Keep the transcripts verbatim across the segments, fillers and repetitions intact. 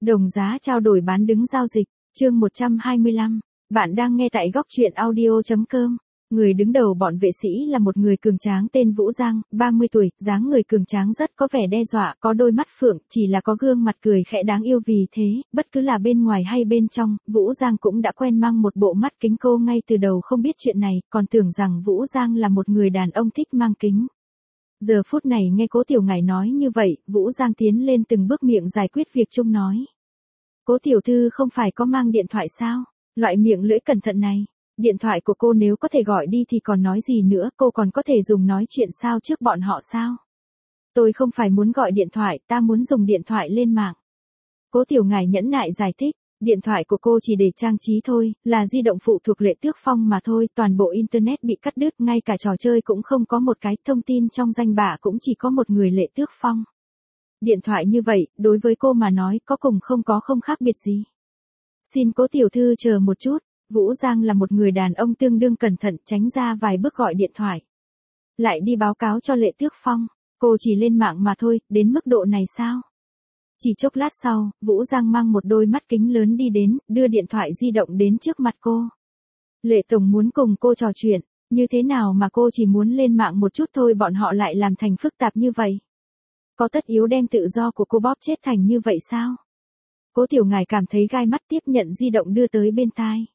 Đồng giá trao đổi bán đứng giao dịch, chương một trăm hai mươi lăm. Bạn đang nghe tại góc truyện audio chấm com. Người đứng đầu bọn vệ sĩ là một người cường tráng tên Vũ Giang, ba mươi tuổi, dáng người cường tráng rất có vẻ đe dọa, có đôi mắt phượng, chỉ là có gương mặt cười khẽ đáng yêu vì thế, bất cứ là bên ngoài hay bên trong, Vũ Giang cũng đã quen mang một bộ mắt kính. Cô ngay từ đầu không biết chuyện này, còn tưởng rằng Vũ Giang là một người đàn ông thích mang kính. Giờ phút này nghe Cố Tiểu Ngải nói như vậy, Vũ Giang tiến lên từng bước miệng giải quyết việc chung nói. Cố tiểu thư không phải có mang điện thoại sao? Loại miệng lưỡi cẩn thận này. Điện thoại của cô nếu có thể gọi đi thì còn nói gì nữa, cô còn có thể dùng nói chuyện sao trước bọn họ sao? Tôi không phải muốn gọi điện thoại, ta muốn dùng điện thoại lên mạng. Cố Tiểu Ngải nhẫn nại giải thích, điện thoại của cô chỉ để trang trí thôi, là di động phụ thuộc Lệ Tước Phong mà thôi, toàn bộ internet bị cắt đứt, ngay cả trò chơi cũng không có một cái, thông tin trong danh bạ cũng chỉ có một người Lệ Tước Phong. Điện thoại như vậy, đối với cô mà nói, có cùng không có không khác biệt gì. Xin Cố tiểu thư chờ một chút. Vũ Giang là một người đàn ông tương đương cẩn thận, tránh ra vài bước gọi điện thoại. Lại đi báo cáo cho Lệ Tước Phong, cô chỉ lên mạng mà thôi, đến mức độ này sao? Chỉ chốc lát sau, Vũ Giang mang một đôi mắt kính lớn đi đến, đưa điện thoại di động đến trước mặt cô. Lệ tổng muốn cùng cô trò chuyện, như thế nào mà cô chỉ muốn lên mạng một chút thôi bọn họ lại làm thành phức tạp như vậy? Có tất yếu đem tự do của cô bóp chết thành như vậy sao? Cố Tiểu Ngải cảm thấy gai mắt, tiếp nhận di động đưa tới bên tai.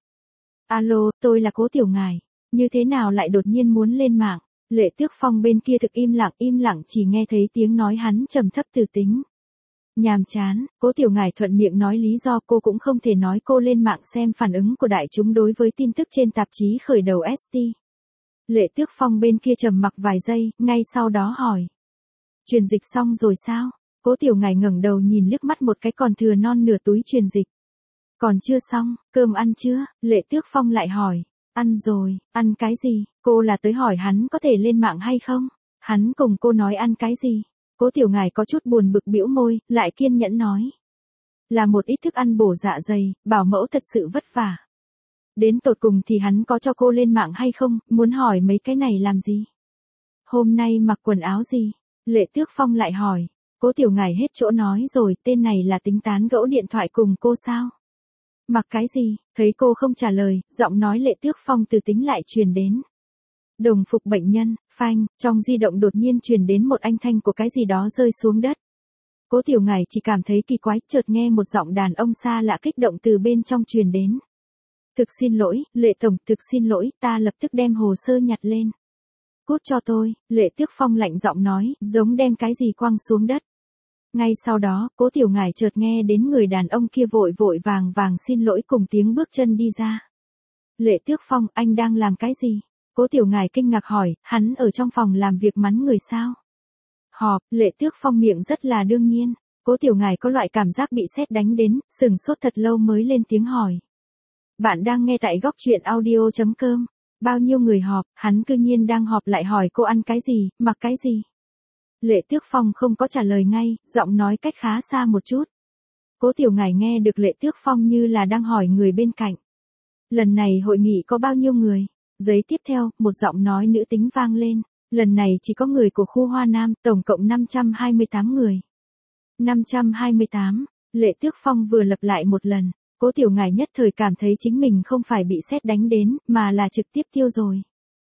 Alo, tôi là Cố Tiểu Ngải, như thế nào lại đột nhiên muốn lên mạng? Lệ Tước Phong bên kia thực im lặng, im lặng chỉ nghe thấy tiếng nói hắn trầm thấp từ tính. Nhàm chán, Cố Tiểu Ngải thuận miệng nói lý do cô cũng không thể nói cô lên mạng xem phản ứng của đại chúng đối với tin tức trên tạp chí khởi đầu ét tê. Lệ Tước Phong bên kia trầm mặc vài giây, ngay sau đó hỏi. Truyền dịch xong rồi sao? Cố Tiểu Ngải ngẩng đầu nhìn liếc mắt một cái còn thừa non nửa túi truyền dịch. Còn chưa xong, cơm ăn chưa? Lệ Tước Phong lại hỏi. Ăn rồi, ăn cái gì? Cô là tới hỏi hắn có thể lên mạng hay không? Hắn cùng cô nói ăn cái gì? Cố Tiểu Ngải có chút buồn bực bĩu môi, lại kiên nhẫn nói. Là một ít thức ăn bổ dạ dày, bảo mẫu thật sự vất vả. Đến tột cùng thì hắn có cho cô lên mạng hay không, muốn hỏi mấy cái này làm gì? Hôm nay mặc quần áo gì? Lệ Tước Phong lại hỏi. Cố Tiểu Ngải hết chỗ nói rồi, tên này là tính tán gẫu điện thoại cùng cô sao? Mặc cái gì? Thấy cô không trả lời, giọng nói Lệ Tước Phong từ tính lại truyền đến. Đồng phục bệnh nhân, phanh, trong di động đột nhiên truyền đến một âm thanh của cái gì đó rơi xuống đất. Cố Tiểu Ngải chỉ cảm thấy kỳ quái, chợt nghe một giọng đàn ông xa lạ kích động từ bên trong truyền đến. Thực xin lỗi, Lệ tổng, thực xin lỗi, ta lập tức đem hồ sơ nhặt lên. Cút cho tôi, Lệ Tước Phong lạnh giọng nói, giống đem cái gì quăng xuống đất. Ngay sau đó, Cố Tiểu Ngải chợt nghe đến người đàn ông kia vội vội vàng vàng xin lỗi cùng tiếng bước chân đi ra. Lệ Tước Phong, anh đang làm cái gì? Cố Tiểu Ngải kinh ngạc hỏi, hắn ở trong phòng làm việc mắng người sao? Họp, Lệ Tước Phong miệng rất là đương nhiên. Cố Tiểu Ngải có loại cảm giác bị sét đánh đến, sừng sốt thật lâu mới lên tiếng hỏi. Bạn đang nghe tại góc truyện audio chấm com. Bao nhiêu người họp, hắn cư nhiên đang họp lại hỏi cô ăn cái gì, mặc cái gì? Lệ Tước Phong không có trả lời ngay, giọng nói cách khá xa một chút. Cố Tiểu Ngải nghe được Lệ Tước Phong như là đang hỏi người bên cạnh. Lần này hội nghị có bao nhiêu người? Giây tiếp theo, một giọng nói nữ tính vang lên. Lần này chỉ có người của khu Hoa Nam, tổng cộng năm trăm hai mươi tám người. năm trăm hai mươi tám, Lệ Tước Phong vừa lặp lại một lần. Cố Tiểu Ngải nhất thời cảm thấy chính mình không phải bị sét đánh đến, mà là trực tiếp tiêu rồi.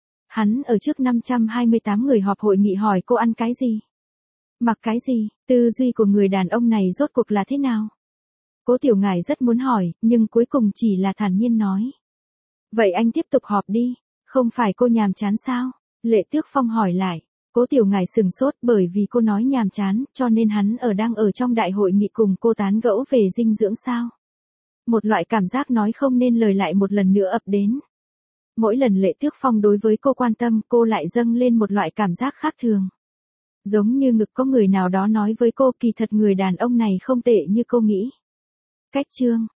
Hắn ở trước năm trăm hai mươi tám người họp hội nghị hỏi cô ăn cái gì? Mặc cái gì? Tư duy của người đàn ông này rốt cuộc là thế nào? Cố Tiểu Ngải rất muốn hỏi, nhưng cuối cùng chỉ là thản nhiên nói. Vậy anh tiếp tục họp đi, không phải cô nhàm chán sao? Lệ Tước Phong hỏi lại. Cố Tiểu Ngải sừng sốt bởi vì cô nói nhàm chán, cho nên hắn ở đang ở trong đại hội nghị cùng cô tán gẫu về dinh dưỡng sao? Một loại cảm giác nói không nên lời lại một lần nữa ập đến. Mỗi lần Lệ Tước Phong đối với cô quan tâm, cô lại dâng lên một loại cảm giác khác thường. Giống như ngực có người nào đó nói với cô kỳ thật người đàn ông này không tệ như cô nghĩ. Cách chương,